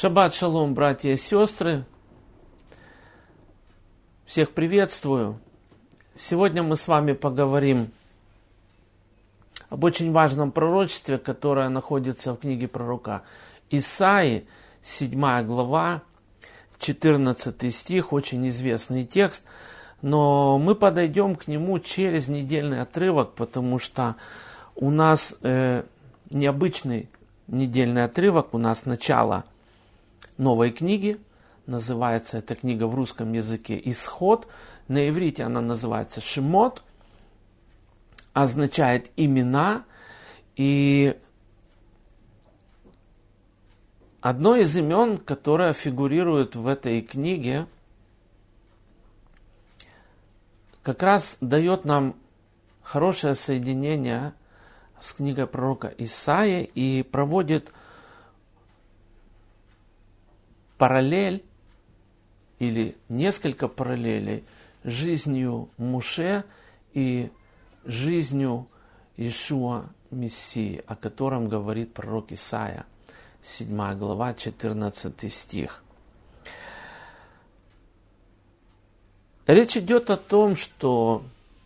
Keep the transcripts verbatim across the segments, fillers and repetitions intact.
Шаббат шалом, братья и сестры. Всех приветствую. Сегодня мы с вами поговорим об очень важном пророчестве, которое находится в книге пророка Исаии, седьмая глава, четырнадцатый стих, очень известный текст. Но мы подойдем к нему через недельный отрывок, потому что у нас э, необычный недельный отрывок, у нас начало новой книги. Называется эта книга в русском языке «Исход». На иврите она называется «Шемот», означает «имена». И одно из имен, которое фигурирует в этой книге, как раз дает нам хорошее соединение с книгой пророка Исаии и проводит параллель или несколько параллелей жизнью Моше и жизнью Иешуа Мессии, о котором говорит пророк Исаия, седьмая глава, четырнадцатый стих. Речь идет о том, что,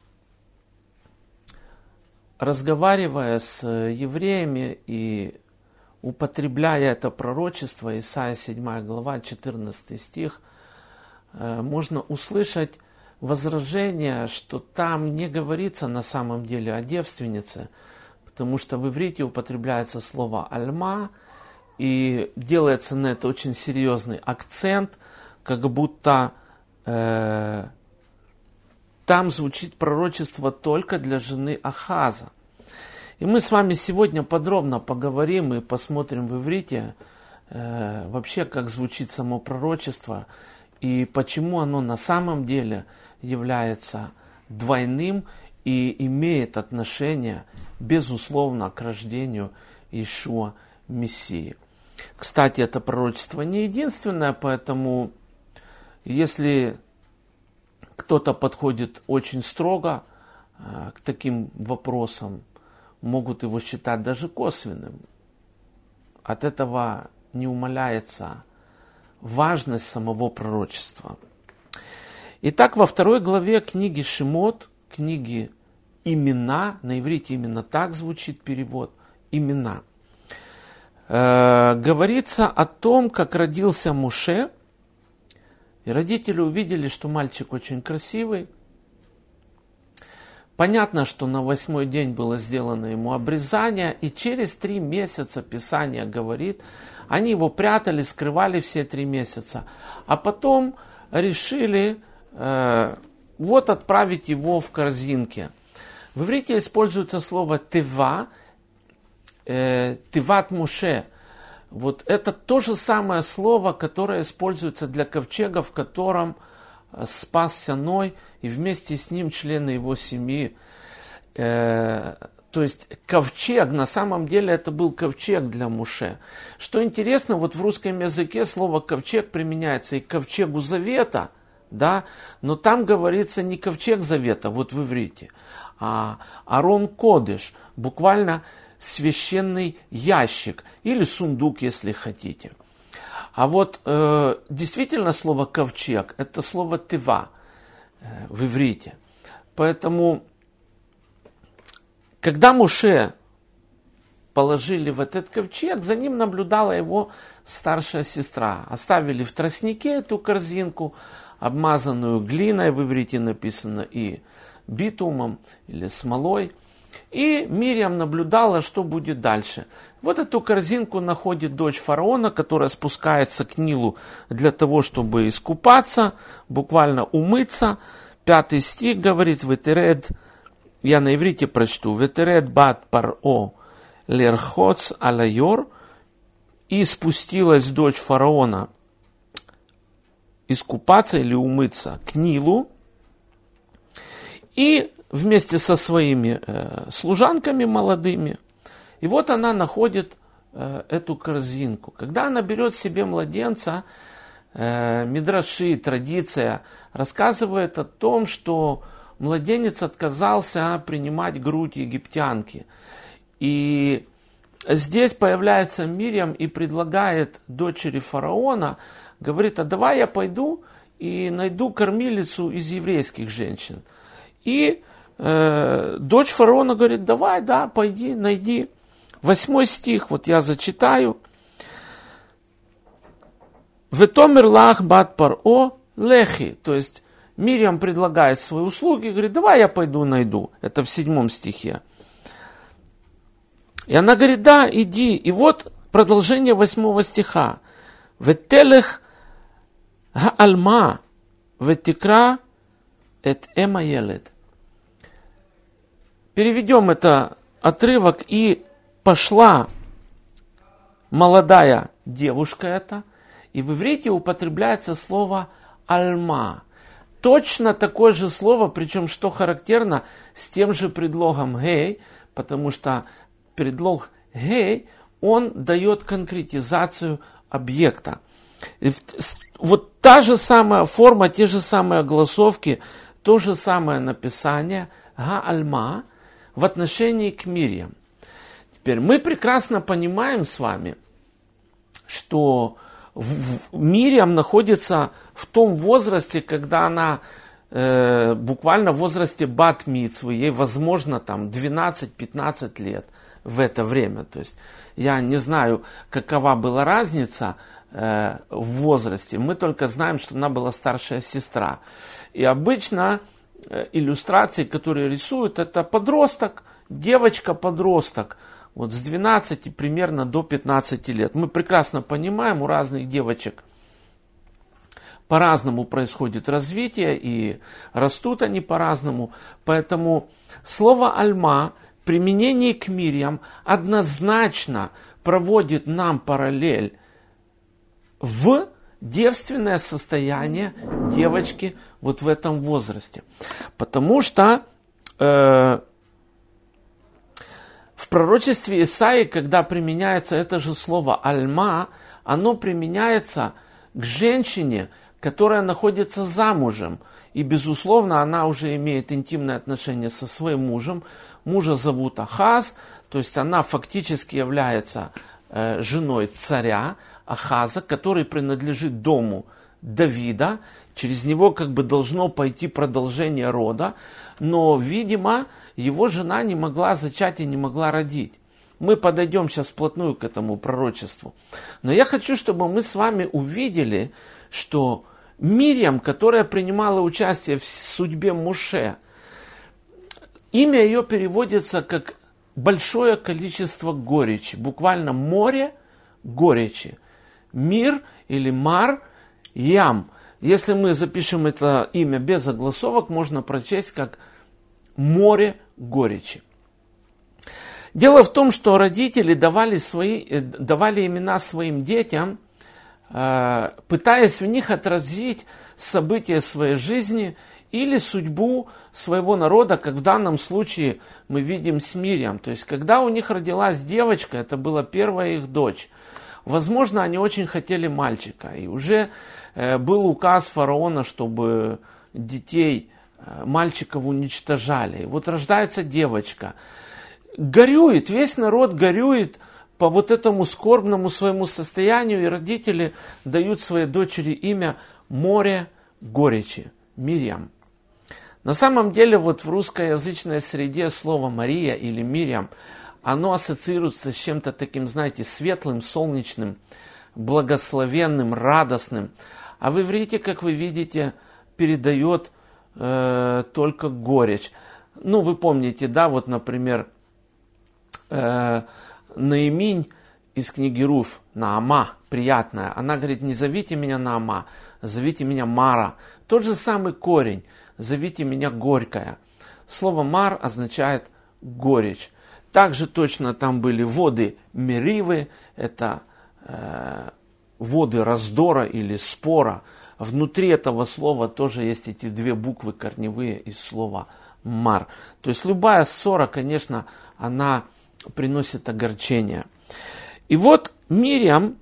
разговаривая с евреями и употребляя это пророчество, Исаия седьмая глава, четырнадцатый стих, можно услышать возражение, что там не говорится на самом деле о девственнице, потому что в иврите употребляется слово «альма», и делается на это очень серьезный акцент, как будто э, там звучит пророчество только для жены Ахаза. И мы с вами сегодня подробно поговорим и посмотрим в иврите э, вообще, как звучит само пророчество и почему оно на самом деле является двойным и имеет отношение, безусловно, к рождению Иешуа Мессии. Кстати, это пророчество не единственное, поэтому если кто-то подходит очень строго э, к таким вопросам, могут его считать даже косвенным. От этого не умаляется важность самого пророчества. Итак, во второй главе книги Шемот, книги «Имена», на иврите именно так звучит перевод, «Имена», э, говорится о том, как родился Моше, и родители увидели, что мальчик очень красивый. Понятно, что на восьмой день было сделано ему обрезание, и через три месяца, Писание говорит, они его прятали, скрывали все три месяца, а потом решили э, вот отправить его в корзинке. В иврите используется слово «тева», э, «теват Моше». Вот это то же самое слово, которое используется для ковчега, в котором спасся Ной и вместе с ним члены его семьи. Э, то есть ковчег, на самом деле это был ковчег для Моше. Что интересно, вот в русском языке слово ковчег применяется и к ковчегу завета, да, но там говорится не ковчег завета, вот в иврите, а арон кодеш, буквально священный ящик или сундук, если хотите. А вот э, действительно слово ковчег это слово тева э, в иврите. Поэтому, когда Моше положили в этот ковчег, за ним наблюдала его старшая сестра. Оставили в тростнике эту корзинку, обмазанную глиной, в иврите написано, и битумом или смолой. И Мирьям наблюдала, что будет дальше. Вот эту корзинку находит дочь фараона, которая спускается к Нилу для того, чтобы искупаться, буквально умыться. Пятый стих говорит: «Ветеред», я на иврите прочту, «Ветеред бат паро лерхоц алайор», и спустилась дочь фараона искупаться или умыться к Нилу, и вместе со своими э, служанками молодыми. И вот она находит э, эту корзинку. Когда она берет себе младенца, э, мидраши, традиция рассказывает о том, что младенец отказался принимать грудь египтянки. И здесь появляется Мирьям и предлагает дочери фараона, говорит, а давай я пойду и найду кормилицу из еврейских женщин. И э, дочь фараона говорит, давай, да, пойди, найди. Восьмой стих, вот я зачитаю. «Ветомер лах бат паро лехи». То есть Мирьям предлагает свои услуги, говорит, давай я пойду найду. Это в седьмом стихе. И она говорит, да, иди. И вот продолжение восьмого стиха. «Ветелех хаальма ветикра эт эмаелет». Переведем это отрывок. И пошла молодая девушка эта, и в иврите употребляется слово «альма». Точно такое же слово, причем, что характерно, с тем же предлогом «гей», потому что предлог «гей», он дает конкретизацию объекта. И вот та же самая форма, те же самые огласовки, то же самое написание «га-альма» в отношении к Мирьям. Теперь мы прекрасно понимаем с вами, что Мирьям находится в том возрасте, когда она э, буквально в возрасте бат-мицвы, ей возможно там двенадцать-пятнадцать лет в это время. То есть я не знаю, какова была разница э, в возрасте, мы только знаем, что она была старшая сестра. И обычно э, иллюстрации, которые рисуют, это подросток, девочка-подросток. Вот с двенадцати примерно до пятнадцати лет. Мы прекрасно понимаем, у разных девочек по-разному происходит развитие, и растут они по-разному. Поэтому слово «альма» в применении к Мирьям однозначно проводит нам параллель в девственное состояние девочки вот в этом возрасте. Потому что э, в пророчестве Исаии, когда применяется это же слово «альма», оно применяется к женщине, которая находится замужем. И, безусловно, она уже имеет интимные отношения со своим мужем. Мужа зовут Ахаз, то есть она фактически является э, женой царя Ахаза, который принадлежит дому Давида. Через него как бы должно пойти продолжение рода. Но, видимо, его жена не могла зачать и не могла родить. Мы подойдем сейчас вплотную к этому пророчеству. Но я хочу, чтобы мы с вами увидели, что Мирьям, которая принимала участие в судьбе Моше, имя ее переводится как большое количество горечи. Буквально море горечи. Мир или мар, ям. Если мы запишем это имя без огласовок, можно прочесть как море горечи. Дело в том, что родители давали, свои, давали имена своим детям, пытаясь в них отразить события своей жизни или судьбу своего народа, как в данном случае мы видим с Мирьям. То есть, когда у них родилась девочка, это была первая их дочь. Возможно, они очень хотели мальчика. И уже был указ фараона, чтобы детей, мальчиков уничтожали. И вот рождается девочка. Горюет, весь народ горюет по вот этому скорбному своему состоянию, и родители дают своей дочери имя «Море горечи», Мирьям. На самом деле, вот в русскоязычной среде слово «Мария» или «Мирьям», оно ассоциируется с чем-то таким, знаете, светлым, солнечным, благословенным, радостным. А в иврите, как вы видите, передает э, только горечь. Ну, вы помните, да, вот, например, э, Наиминь из книги Руф, Наама, приятная, она говорит, не зовите меня Наама, зовите меня Мара. Тот же самый корень, зовите меня Горькая. Слово Мар означает горечь. Также точно там были воды Меривы, это э, воды раздора или спора. Внутри этого слова тоже есть эти две буквы корневые из слова Мар. То есть любая ссора, конечно, она приносит огорчение. И вот Мирьям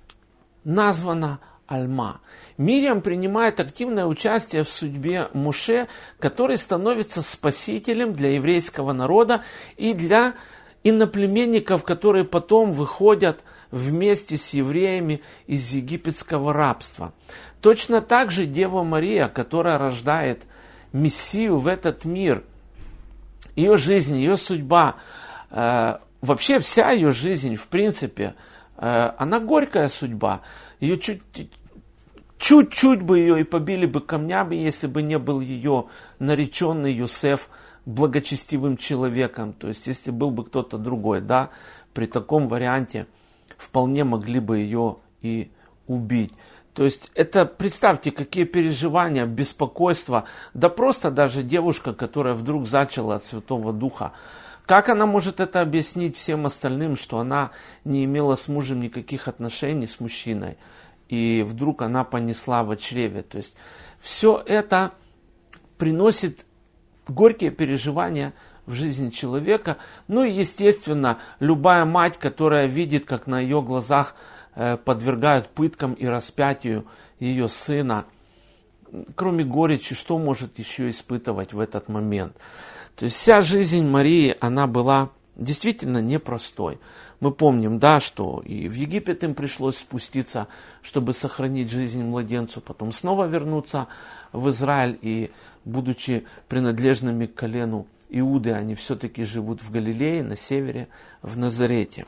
названа Альма. Мирьям принимает активное участие в судьбе Моше, который становится спасителем для еврейского народа и для иноплеменников, которые потом выходят вместе с евреями из египетского рабства. Точно так же Дева Мария, которая рождает Мессию в этот мир, ее жизнь, ее судьба, э, вообще вся ее жизнь, в принципе, э, она горькая судьба. Ее чуть, чуть-чуть бы ее и побили бы камнями, если бы не был ее нареченный Йосеф благочестивым человеком. То есть, если был бы кто-то другой, да, при таком варианте вполне могли бы ее и убить. То есть, это, представьте, какие переживания, беспокойство, да просто даже девушка, которая вдруг зачала от Святого Духа. Как она может это объяснить всем остальным, что она не имела с мужем никаких отношений с мужчиной, и вдруг она понесла во чреве? То есть, все это приносит горькие переживания в жизни человека. Ну и, естественно, любая мать, которая видит, как на ее глазах э, подвергают пыткам и распятию ее сына, кроме горечи, что может еще испытывать в этот момент? То есть вся жизнь Марии, она была действительно непростой. Мы помним, да, что и в Египет им пришлось спуститься, чтобы сохранить жизнь младенцу, потом снова вернуться в Израиль, и, будучи принадлежными к колену Иуды, они все-таки живут в Галилее, на севере, в Назарете.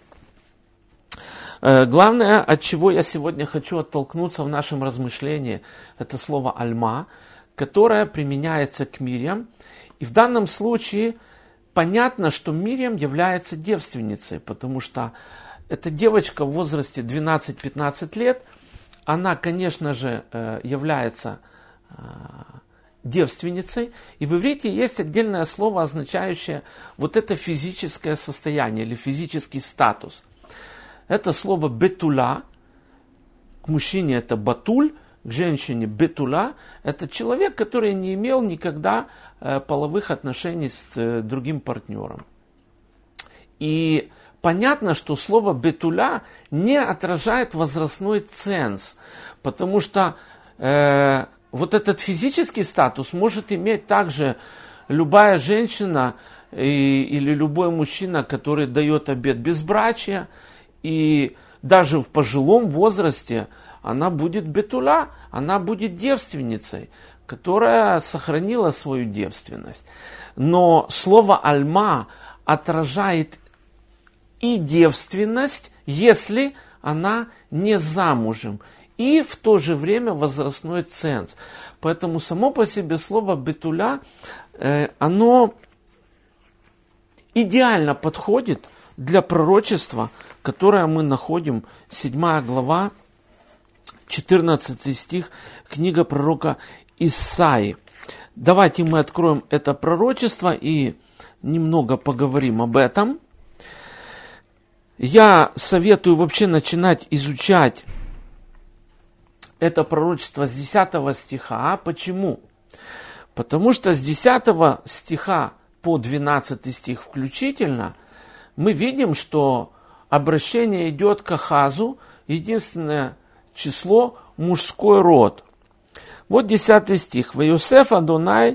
Главное, от чего я сегодня хочу оттолкнуться в нашем размышлении, это слово «альма», которое применяется к Мирьям. И в данном случае понятно, что Мирьям является девственницей, потому что эта девочка в возрасте двенадцать-пятнадцать лет, она, конечно же, является девственницей. И в иврите есть отдельное слово, означающее вот это физическое состояние или физический статус. Это слово «бетула». К мужчине это «батуль», к женщине «бетула». Это человек, который не имел никогда половых отношений с другим партнером. И понятно, что слово «бетуля» не отражает возрастной ценз, потому что э, вот этот физический статус может иметь также любая женщина и, или любой мужчина, который дает обет безбрачия, и даже в пожилом возрасте она будет бетула, она будет девственницей, которая сохранила свою девственность. Но слово «альма» отражает и девственность, если она не замужем, и в то же время возрастной ценз. Поэтому само по себе слово «бетуля», э, оно идеально подходит для пророчества, которое мы находим, седьмая глава, четырнадцатый стих, книга пророка Исаии. Давайте мы откроем это пророчество и немного поговорим об этом. Я советую вообще начинать изучать это пророчество с десятого стиха. Почему? Потому что с десятого стиха по двенадцатый стих включительно мы видим, что обращение идет к Ахазу, единственное число мужской род. Вот десятый стих. «Вайосеф Адонай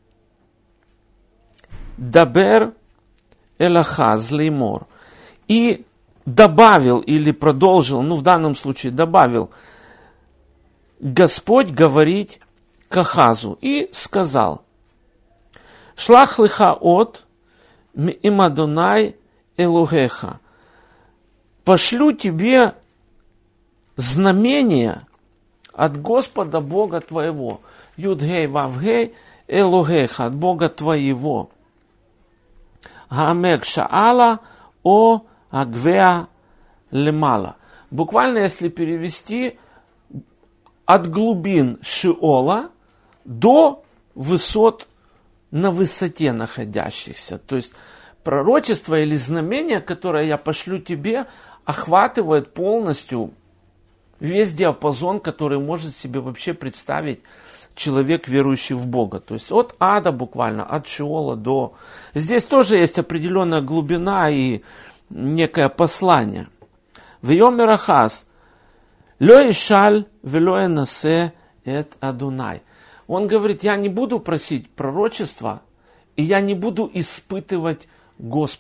дабер эль Ахаз леймор». И добавил или продолжил, ну в данном случае добавил, Господь говорить к Ахазу. И сказал, «Шлах лиха от им Адонай Элогеха». Пошлю тебе знамение от Господа Бога твоего. Юд-гей, вав-гей, Элогеха, от Бога твоего. Гаамек шаала о агвеа лемала. Буквально, если перевести, от глубин Шиола до высот на высоте находящихся. То есть пророчество или знамение, которое я пошлю тебе, охватывает полностью весь диапазон, который может себе вообще представить человек, верующий в Бога. То есть от ада буквально, от Шиола до... Здесь тоже есть определенная глубина и некое послание. Вейомер Ахаз, ло ишаль вело энасе эт Адунай. Он говорит, я не буду просить пророчества, и я не буду испытывать Господа.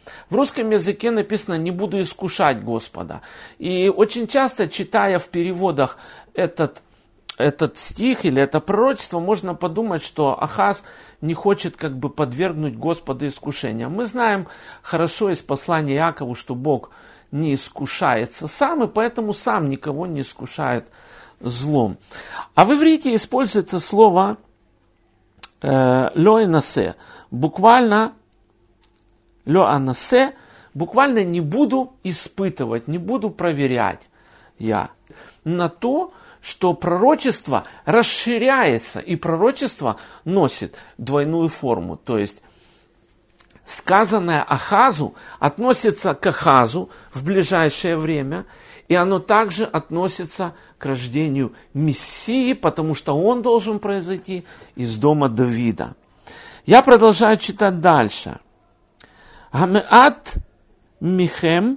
В русском языке написано «не буду искушать Господа». И очень часто, читая в переводах этот, этот стих или это пророчество, можно подумать, что Ахаз не хочет как бы подвергнуть Господа искушению. Мы знаем хорошо из послания Иакову, что Бог не искушается сам, и поэтому сам никого не искушает злом. А в иврите используется слово э, «лоэнасе». Буквально «лоэнасе», буквально «не буду испытывать, не буду проверять я». На то, что пророчество расширяется, и пророчество носит двойную форму. То есть сказанное Ахазу относится к Ахазу в ближайшее время, и оно также относится к рождению Мессии, потому что он должен произойти из дома Давида. Я продолжаю читать дальше. Хамеат михем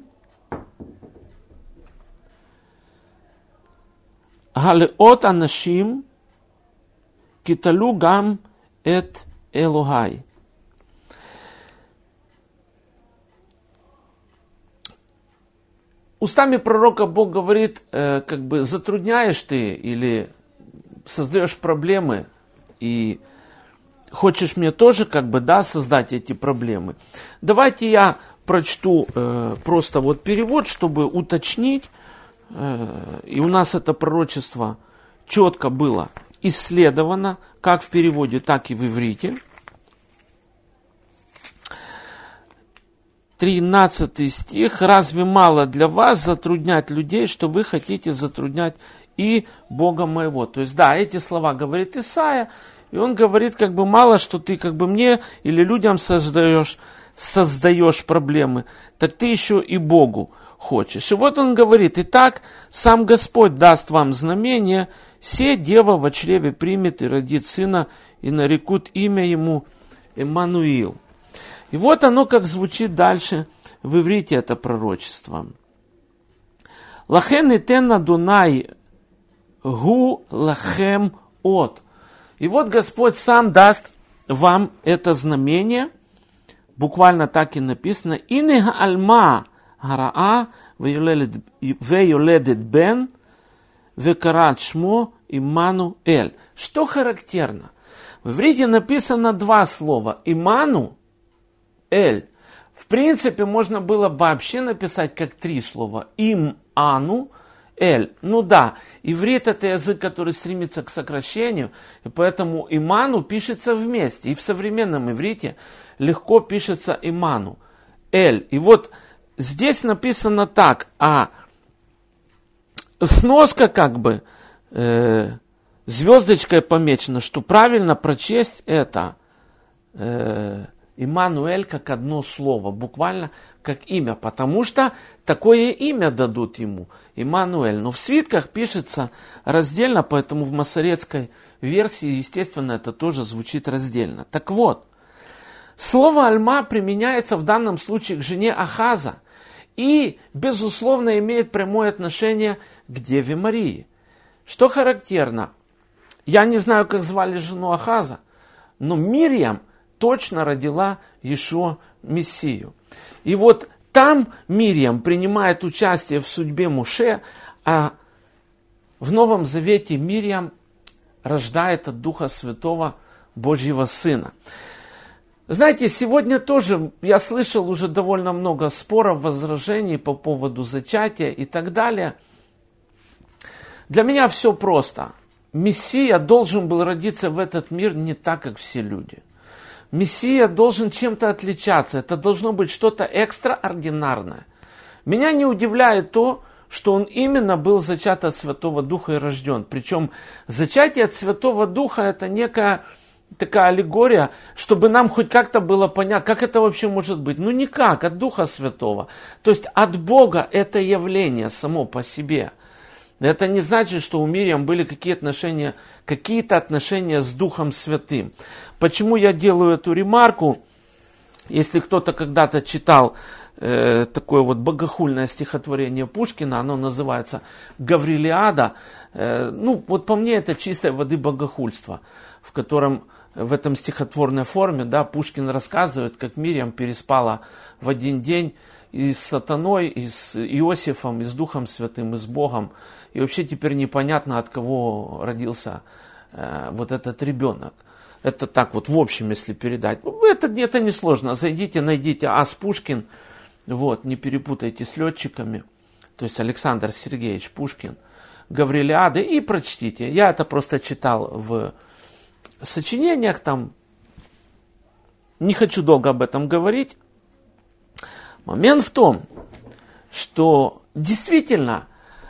галеот анашим киталу гам эт Элохай. Устами пророка Бог говорит, э, как бы затрудняешь ты или создаешь проблемы и хочешь мне тоже как бы, да, создать эти проблемы. Давайте я прочту э, просто вот перевод, чтобы уточнить, э, и у нас это пророчество четко было исследовано, как в переводе, так и в иврите. тринадцатый стих. «Разве мало для вас затруднять людей, что вы хотите затруднять и Бога моего?» То есть, да, эти слова говорит Исаия, и он говорит, как бы, мало, что ты как бы мне или людям создаешь, создаешь проблемы, так ты еще и Богу хочешь. И вот он говорит: «Итак, сам Господь даст вам знамение, се дева во чреве примет и родит сына, и нарекут имя ему Эммануил». И вот оно как звучит дальше в иврите, это пророчество. «Лахен итен Адонай гу лахем от». И вот Господь сам даст вам это знамение, буквально так и написано: «Инега альма гараа веюледет бен векарат шмо Иммануэль». Что характерно? В иврите написано два слова: «Иману», «эль». В принципе, можно было бы вообще написать как три слова: «им», «ану», «эль». Ну да, иврит — это язык, который стремится к сокращению, и поэтому «иману» пишется вместе. И в современном иврите легко пишется «иману», «эль». И вот здесь написано так, а сноска как бы э, звездочкой помечена, что правильно прочесть это э, Иммануэль как одно слово, буквально как имя, потому что такое имя дадут ему, Иммануэль. Но в свитках пишется раздельно, поэтому в масоретской версии, естественно, это тоже звучит раздельно. Так вот, слово «альма» применяется в данном случае к жене Ахаза и, безусловно, имеет прямое отношение к Деве Марии. Что характерно, я не знаю, как звали жену Ахаза, но Мирьям точно родила Иешуа Мессию. И вот там Мирьям принимает участие в судьбе Моше, а в Новом Завете Мирьям рождает от Духа Святого Божьего Сына. Знаете, сегодня тоже я слышал уже довольно много споров, возражений по поводу зачатия и так далее. Для меня все просто. Мессия должен был родиться в этот мир не так, как все люди. Мессия должен чем-то отличаться. Это должно быть что-то экстраординарное. Меня не удивляет то, что он именно был зачат от Святого Духа и рожден. Причем зачатие от Святого Духа — это некая такая аллегория, чтобы нам хоть как-то было понятно, как это вообще может быть. Ну никак, от Духа Святого. То есть от Бога это явление само по себе. Это не значит, что у Мирьям были какие отношения, какие-то отношения с Духом Святым. Почему я делаю эту ремарку? Если кто-то когда-то читал э, такое вот богохульное стихотворение Пушкина, оно называется «Гаврилиада», э, ну вот по мне это чистой воды богохульство, в котором в этом стихотворной форме, да, Пушкин рассказывает, как Мирьям переспала в один день и с сатаной, и с Иосифом, и с Духом Святым, и с Богом. И вообще теперь непонятно, от кого родился э, вот этот ребенок. Это так вот в общем, если передать. Это, это несложно. Зайдите, найдите Ас Пушкин. Вот, не перепутайте с летчиками. То есть Александр Сергеевич Пушкин. Гаврилиады. И прочтите. Я это просто читал в сочинениях. Там. Не хочу долго об этом говорить. Момент в том, что действительно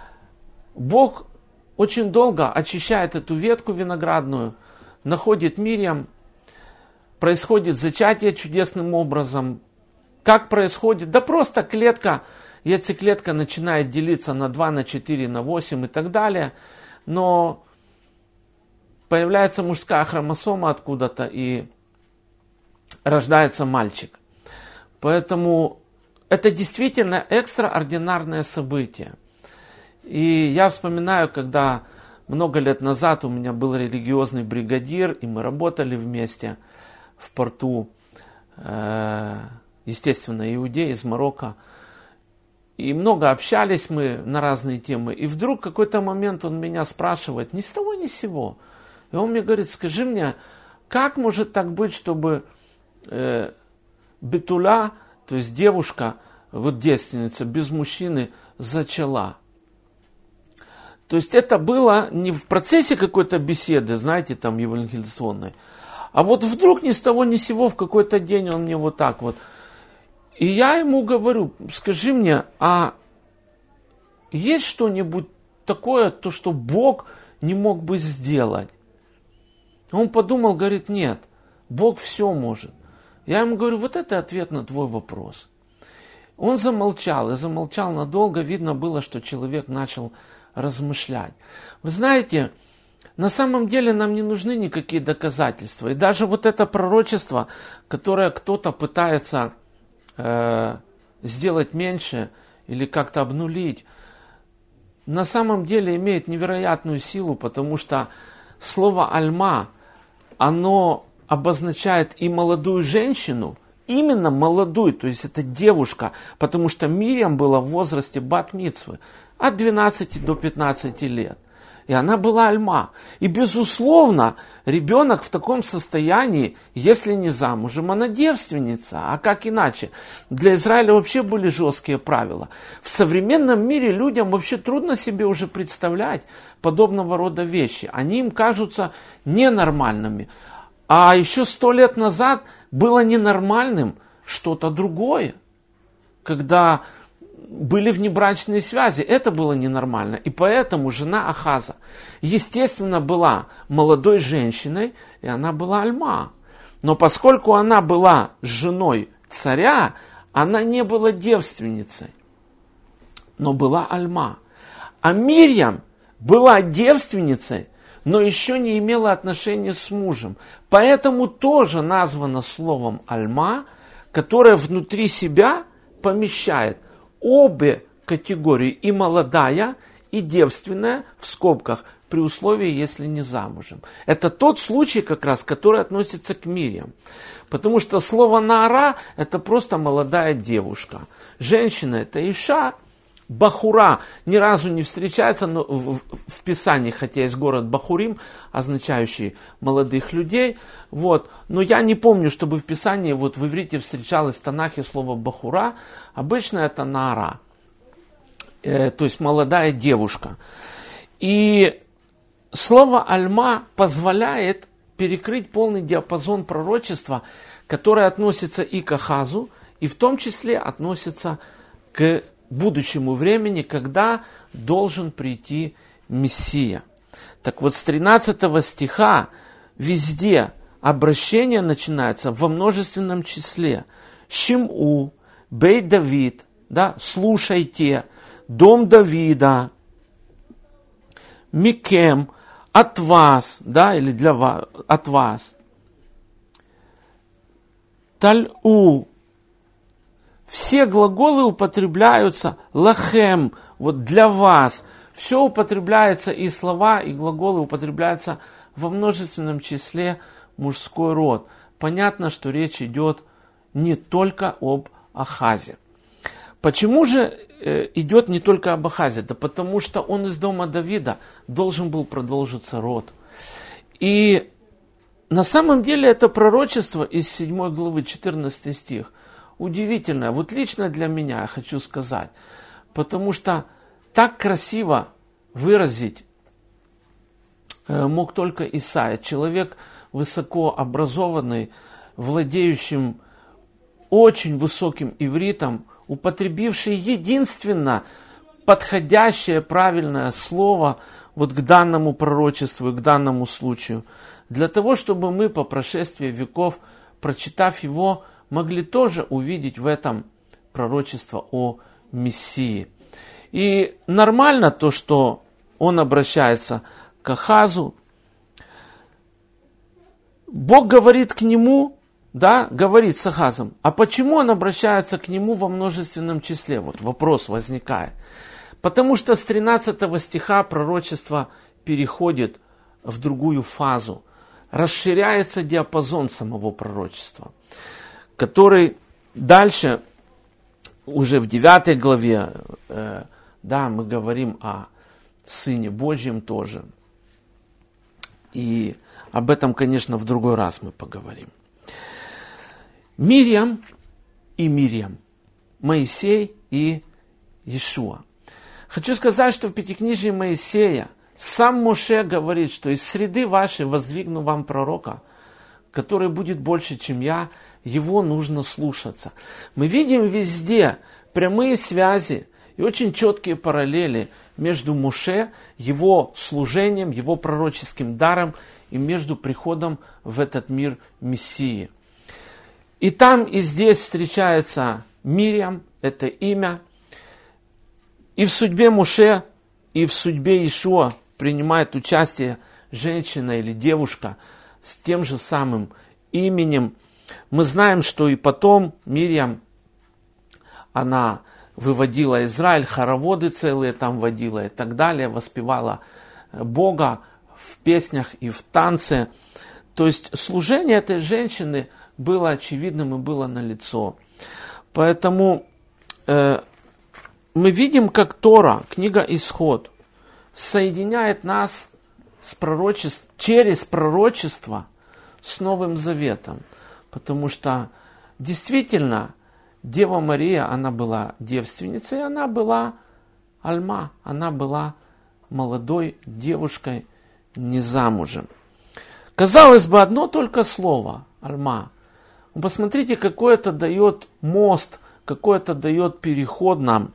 Бог очень долго очищает эту ветку виноградную, находит Мирьям, происходит зачатие чудесным образом. Как происходит? Да просто клетка, яйцеклетка начинает делиться на два, на четыре, на восемь и так далее. Но появляется мужская хромосома откуда-то и рождается мальчик. Поэтому это действительно экстраординарное событие. И я вспоминаю, когда много лет назад у меня был религиозный бригадир, и мы работали вместе в порту, естественно, иудей из Марокко. И много общались мы на разные темы. И вдруг в какой-то момент он меня спрашивает, ни с того ни с сего. И он мне говорит, скажи мне, как может так быть, чтобы э, Бетуля, то есть девушка, вот девственница, без мужчины зачала? То есть это было не в процессе какой-то беседы, знаете, там евангелизационной, а вот вдруг ни с того ни с сего в какой-то день он мне вот так вот. И я ему говорю, скажи мне, а есть что-нибудь такое, то, что Бог не мог бы сделать? Он подумал, говорит, нет, Бог все может. Я ему говорю, вот это ответ на твой вопрос. Он замолчал, и замолчал надолго. Видно было, что человек начал размышлять. Вы знаете, на самом деле нам не нужны никакие доказательства. И даже вот это пророчество, которое кто-то пытается э, сделать меньше или как-то обнулить, на самом деле имеет невероятную силу, потому что слово «альма», оно обозначает и молодую женщину, именно молодую, то есть это девушка, потому что Мирьям была в возрасте бат-мицвы от двенадцати до пятнадцати лет. И она была альма. И безусловно, ребенок в таком состоянии, если не замужем, она девственница. А как иначе? Для Израиля вообще были жесткие правила. В современном мире людям вообще трудно себе уже представлять подобного рода вещи. Они им кажутся ненормальными. А еще сто лет назад было ненормальным что-то другое. Когда были внебрачные связи, это было ненормально. И поэтому жена Ахаза, естественно, была молодой женщиной, и она была альма. Но поскольку она была женой царя, она не была девственницей, но была альма. А Мирьям была девственницей, но еще не имела отношения с мужем. Поэтому тоже названо словом альма, которое внутри себя помещает обе категории, и молодая, и девственная, в скобках, при условии, если не замужем. Это тот случай, как раз, который относится к Мирьям. Потому что слово наара – это просто молодая девушка. Женщина – это иша, бахура ни разу не встречается но в, в, в Писании, хотя есть город Бахурим, означающий молодых людей. Вот. Но я не помню, чтобы в Писании вот в иврите встречалось в Танахе слово бахура. Обычно это наара, э, то есть молодая девушка. И слово альма позволяет перекрыть полный диапазон пророчества, которое относится и к Ахазу, и в том числе относится к будущему времени, когда должен прийти Мессия. Так вот, с тринадцатого стиха везде обращение начинается во множественном числе. Шиму, Бейт Давид, да, слушайте, дом Давида, Микем, от вас, да, или для вас, от вас. Таль-у. Все глаголы употребляются лахем, вот для вас. Все употребляется, и слова, и глаголы употребляются во множественном числе мужской род. Понятно, что речь идет не только об Ахазе. Почему же идет не только об Ахазе? Да потому что он из дома Давида, должен был продолжиться род. И на самом деле это пророчество из седьмой главы, четырнадцатый стих, удивительное. Вот лично для меня я хочу сказать, потому что так красиво выразить мог только Исаия, человек высокообразованный, владеющим очень высоким ивритом, употребивший единственно подходящее правильное слово вот к данному пророчеству и к данному случаю, для того, чтобы мы по прошествии веков, прочитав его, могли тоже увидеть в этом пророчество о Мессии. И нормально то, что он обращается к Ахазу. Бог говорит к нему, да, говорит с Ахазом. А почему он обращается к нему во множественном числе? Вот вопрос возникает. Потому что с тринадцатого стиха пророчество переходит в другую фазу. Расширяется диапазон самого пророчества, который дальше, уже в девятой главе, э, да, мы говорим о Сыне Божьем тоже. И об этом, конечно, в другой раз мы поговорим. Мирьям и Мирьям, Моисей и Иешуа. Хочу сказать, что в Пятикнижии Моисея сам Моше говорит, что из среды вашей воздвигну вам пророка, который будет больше, чем я, его нужно слушаться. Мы видим везде прямые связи и очень четкие параллели между Моше, его служением, его пророческим даром и между приходом в этот мир Мессии. И там, и здесь встречается Мирьям, это имя. И в судьбе Моше, и в судьбе Иешуа принимает участие женщина или девушка с тем же самым именем. Мы знаем, что и потом Мирьям, она выводила Израиль, хороводы целые там водила и так далее, воспевала Бога в песнях и в танце. То есть служение этой женщины было очевидным и было налицо. Поэтому э, мы видим, как Тора, книга Исход, соединяет нас с пророчеств, через пророчество с Новым Заветом. Потому что действительно Дева Мария, она была девственницей, она была альма, она была молодой девушкой, не замужем. Казалось бы, одно только слово, альма. Посмотрите, какой это дает мост, какой это дает переход нам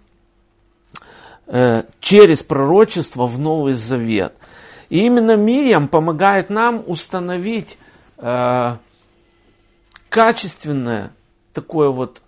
э, через пророчество в Новый Завет. И именно Мирьям помогает нам установить э, качественное такое вот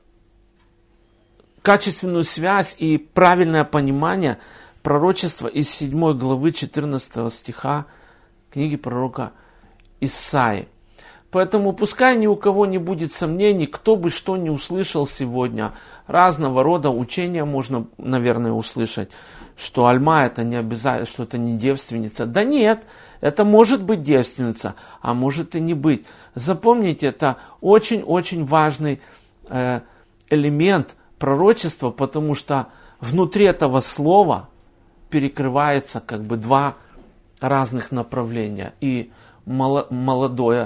качественную связь и правильное понимание пророчества из седьмой главы четырнадцатого стиха книги пророка Исаии. Поэтому пускай ни у кого не будет сомнений, кто бы что ни услышал сегодня, разного рода учения можно, наверное, услышать, что альма это не обязательно, что это не девственница. Да нет, это может быть девственница, а может и не быть. Запомните, это очень-очень важный э, элемент пророчества, потому что внутри этого слова перекрывается как бы два разных направления. И молодое,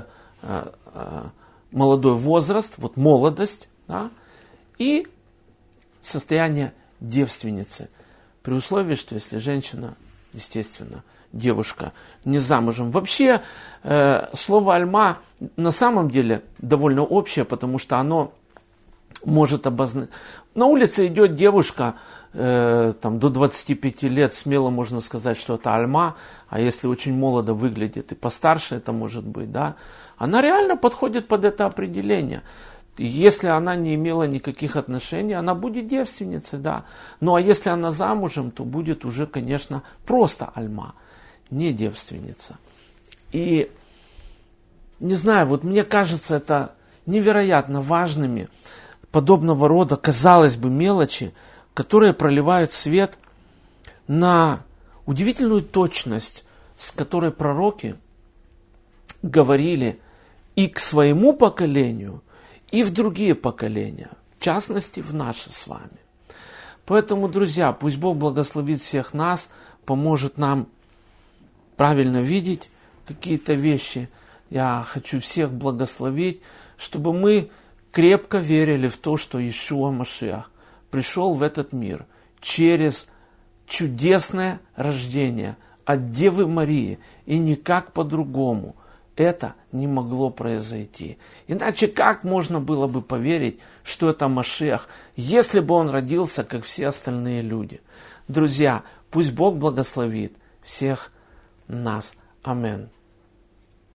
молодой возраст, вот молодость, да, и состояние девственницы. При условии, что если женщина, естественно, девушка не замужем. Вообще, э, слово альма на самом деле довольно общее, потому что оно может обозначать. На улице идет девушка э, там, до двадцати пяти лет, смело можно сказать, что это альма, а если очень молодо выглядит и постарше это может быть, да, она реально подходит под это определение. И если она не имела никаких отношений, она будет девственницей, да. Ну а если она замужем, то будет уже, конечно, просто альма, не девственница. И не знаю, вот мне кажется, это невероятно важными подобного рода, казалось бы, мелочи, которые проливают свет на удивительную точность, с которой пророки говорили и к своему поколению, и в другие поколения, в частности, в наше с вами. Поэтому, друзья, пусть Бог благословит всех нас, поможет нам правильно видеть какие-то вещи. Я хочу всех благословить, чтобы мы крепко верили в то, что Иешуа Машиах пришел в этот мир через чудесное рождение от Девы Марии, и никак по-другому это не могло произойти. Иначе как можно было бы поверить, что это Машиах, если бы он родился, как все остальные люди? Друзья, пусть Бог благословит всех нас. Аминь.